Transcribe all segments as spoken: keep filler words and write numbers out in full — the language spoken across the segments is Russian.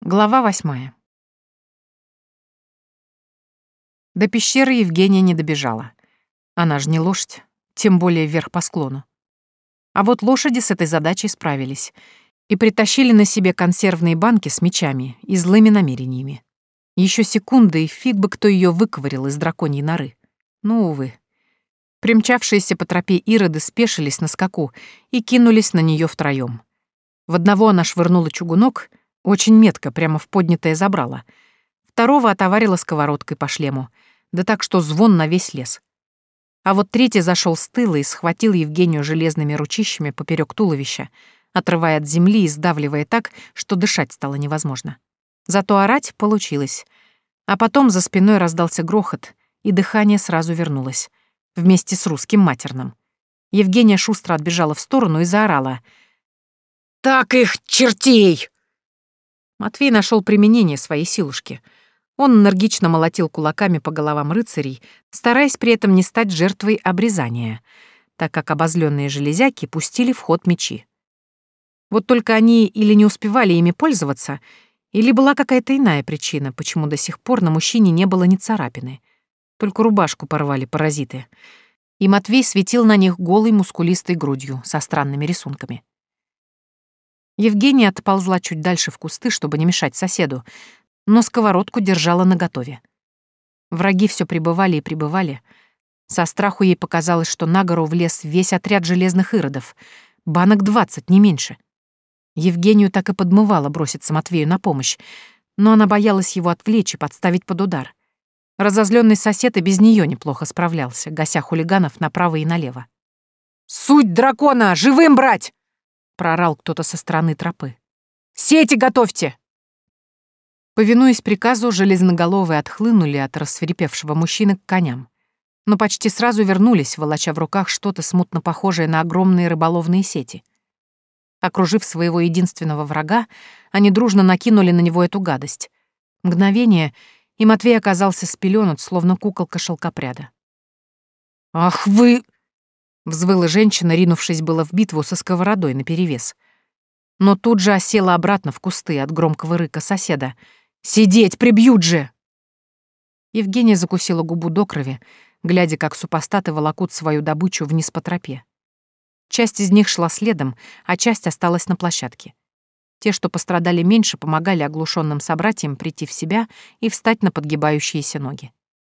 Глава восьмая. До пещеры Евгения не добежала. Она же не лошадь, тем более вверх по склону. А вот лошади с этой задачей справились и притащили на себе консервные банки с мечами и злыми намерениями. Еще секунды, и фиг бы кто ее выковырял из драконьей норы. Ну, увы. Примчавшиеся по тропе ироды спешились на скаку и кинулись на нее втроем. В одного она швырнула чугунок, очень метко, прямо в поднятое забрало. Второго отоварила сковородкой по шлему, да так, что звон на весь лес. А вот третий зашел с тыла и схватил Евгению железными ручищами поперек туловища, отрывая от земли и сдавливая так, что дышать стало невозможно. Зато орать получилось. А потом за спиной раздался грохот, и дыхание сразу вернулось, вместе с русским матерным. Евгения шустро отбежала в сторону и заорала: «Так их, чертей!» Матвей нашел применение своей силушки. Он энергично молотил кулаками по головам рыцарей, стараясь при этом не стать жертвой обрезания, так как обозленные железяки пустили в ход мечи. Вот только они или не успевали ими пользоваться, или была какая-то иная причина, почему до сих пор на мужчине не было ни царапины. Только рубашку порвали паразиты. И Матвей светил на них голой мускулистой грудью со странными рисунками. Евгения отползла чуть дальше в кусты, чтобы не мешать соседу, но сковородку держала наготове. Враги все прибывали и прибывали. Со страху ей показалось, что на гору влез весь отряд железных иродов. Банок двадцать, не меньше. Евгению так и подмывало броситься Матвею на помощь, но она боялась его отвлечь и подставить под удар. Разозленный сосед и без нее неплохо справлялся, гася хулиганов направо и налево. «Суть дракона! Живым брать!» — проорал кто-то со стороны тропы. «Сети готовьте!» Повинуясь приказу, железноголовые отхлынули от рассвирепевшего мужчины к коням, но почти сразу вернулись, волоча в руках что-то смутно похожее на огромные рыболовные сети. Окружив своего единственного врага, они дружно накинули на него эту гадость. Мгновение, и Матвей оказался спелёнут, словно куколка шелкопряда. «Ах вы!» — взвыла женщина, ринувшись было в битву со сковородой наперевес. Но тут же осела обратно в кусты от громкого рыка соседа. «Сидеть, прибьют же!» Евгения закусила губу до крови, глядя, как супостаты волокут свою добычу вниз по тропе. Часть из них шла следом, а часть осталась на площадке. Те, что пострадали меньше, помогали оглушенным собратьям прийти в себя и встать на подгибающиеся ноги.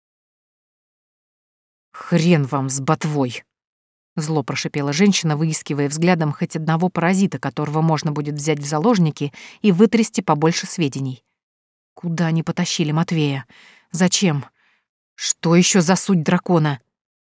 «Хрен вам с ботвой!» — зло прошипела женщина, выискивая взглядом хоть одного паразита, которого можно будет взять в заложники и вытрясти побольше сведений. Куда они потащили Матвея? Зачем? Что еще за суть дракона?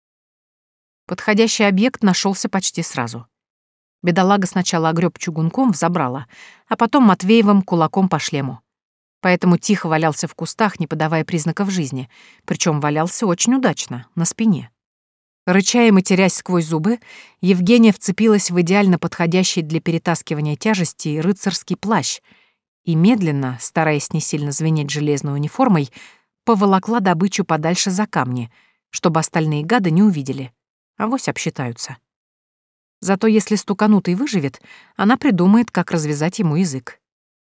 Подходящий объект нашелся почти сразу. Бедолага сначала огреб чугунком в забрало, а потом Матвеевым кулаком по шлему. Поэтому тихо валялся в кустах, не подавая признаков жизни, причем валялся очень удачно, на спине. Рыча и матерясь сквозь зубы, Евгения вцепилась в идеально подходящий для перетаскивания тяжестей рыцарский плащ и медленно, стараясь не сильно звенеть железной униформой, поволокла добычу подальше за камни, чтобы остальные гады не увидели. Авось обсчитаются. Зато если стуканутый выживет, она придумает, как развязать ему язык.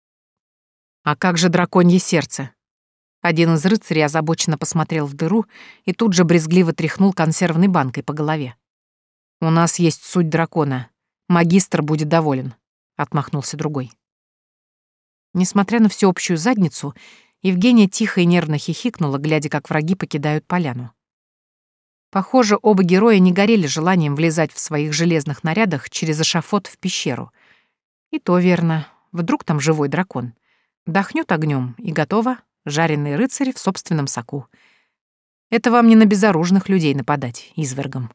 А как же драконье сердце? Один из рыцарей озабоченно посмотрел в дыру и тут же брезгливо тряхнул консервной банкой по голове. «У нас есть суть дракона. Магистр будет доволен», — отмахнулся другой. Несмотря на всеобщую задницу, Евгения тихо и нервно хихикнула, глядя, как враги покидают поляну. Похоже, оба героя не горели желанием влезать в своих железных нарядах через эшафот в пещеру. И то верно. Вдруг там живой дракон. Дохнет огнем, и готово. Жареные рыцари в собственном соку. Это вам не на безоружных людей нападать, извергом.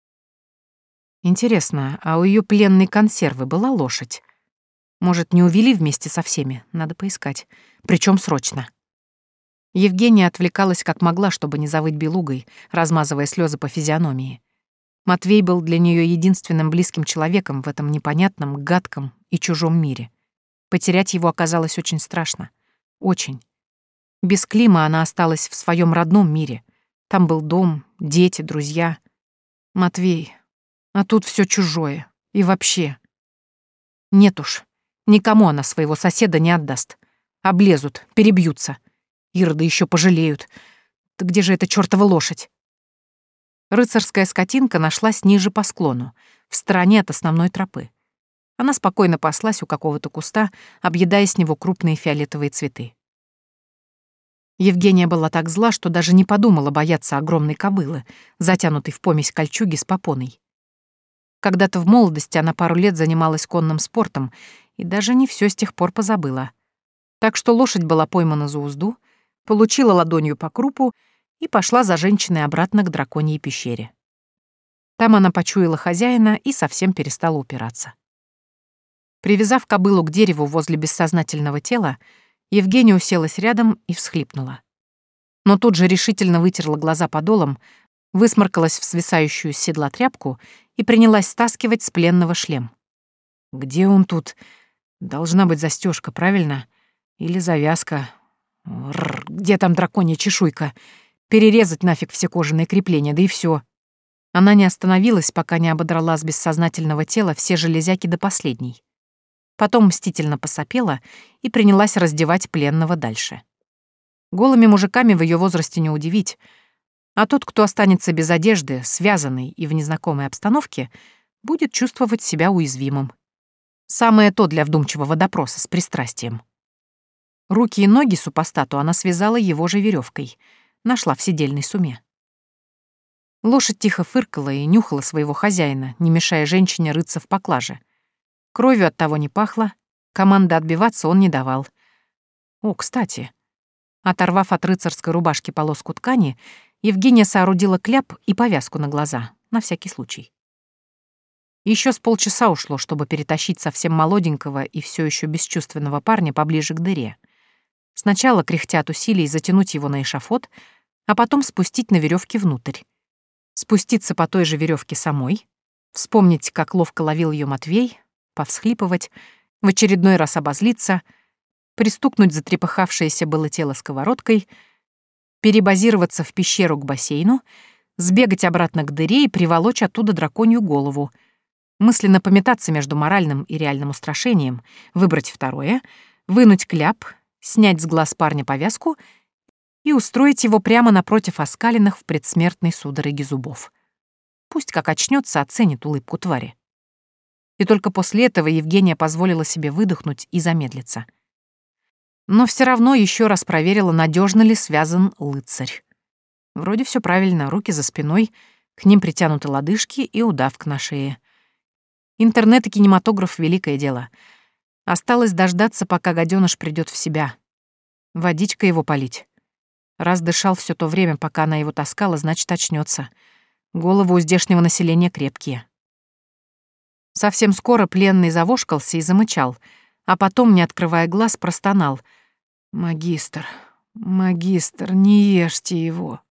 Интересно, а у ее пленной консервы была лошадь? Может, не увели вместе со всеми? Надо поискать. Причем срочно. Евгения отвлекалась как могла, чтобы не завыть белугой, размазывая слезы по физиономии. Матвей был для нее единственным близким человеком в этом непонятном, гадком и чужом мире. Потерять его оказалось очень страшно. Очень. Без Клима она осталась в своем родном мире. Там был дом, дети, друзья. Матвей. А тут все чужое. И вообще. Нет уж. Никому она своего соседа не отдаст. Облезут, перебьются. Ироды еще пожалеют. Да где же эта чёртова лошадь? Рыцарская скотинка нашлась ниже по склону, в стороне от основной тропы. Она спокойно паслась у какого-то куста, объедая с него крупные фиолетовые цветы. Евгения была так зла, что даже не подумала бояться огромной кобылы, затянутой в помесь кольчуги с попоной. Когда-то в молодости она пару лет занималась конным спортом и даже не все с тех пор позабыла. Так что лошадь была поймана за узду, получила ладонью по крупу и пошла за женщиной обратно к драконьей пещере. Там она почуяла хозяина и совсем перестала упираться. Привязав кобылу к дереву возле бессознательного тела, Евгения уселась рядом и всхлипнула. Но тут же решительно вытерла глаза подолом, высморкалась в свисающую с седла тряпку и принялась стаскивать с пленного шлем. Где он тут? Должна быть застежка, правильно? Или завязка. Рррр, где там драконья чешуйка? Перерезать нафиг все кожаные крепления, да и все. Она не остановилась, пока не ободрала с бессознательного тела все железяки до последней. Потом мстительно посопела и принялась раздевать пленного дальше. Голыми мужиками в ее возрасте не удивить, а тот, кто останется без одежды, связанный и в незнакомой обстановке, будет чувствовать себя уязвимым. Самое то для вдумчивого допроса с пристрастием. Руки и ноги супостату она связала его же веревкой, нашла в седельной суме. Лошадь тихо фыркала и нюхала своего хозяина, не мешая женщине рыться в поклаже. Кровью от того не пахло, команды отбиваться он не давал. О, кстати. Оторвав от рыцарской рубашки полоску ткани, Евгения соорудила кляп и повязку на глаза, на всякий случай. Еще с полчаса ушло, чтобы перетащить совсем молоденького и все еще бесчувственного парня поближе к дыре. Сначала, кряхтя от усилий, затянуть его на эшафот, а потом спустить на веревке внутрь. Спуститься по той же веревке самой, вспомнить, как ловко ловил ее Матвей, повсхлипывать, в очередной раз обозлиться, пристукнуть затрепыхавшееся было тело сковородкой, перебазироваться в пещеру к бассейну, сбегать обратно к дыре и приволочь оттуда драконью голову, мысленно пометаться между моральным и реальным устрашением, выбрать второе, вынуть кляп, снять с глаз парня повязку и устроить его прямо напротив оскаленных в предсмертной судороге зубов. Пусть как очнется, оценит улыбку твари. И только после этого Евгения позволила себе выдохнуть и замедлиться. Но все равно еще раз проверила, надежно ли связан лыцарь. Вроде все правильно, руки за спиной, к ним притянуты лодыжки и удавка на шее. Интернет и кинематограф — великое дело. Осталось дождаться, пока гаденыш придет в себя. Водичка его полить. Раз дышал все то время, пока она его таскала, значит, очнется. Головы у здешнего населения крепкие. Совсем скоро пленный завошкался и замычал, а потом, не открывая глаз, простонал. «Магистр, магистр, не ешьте его».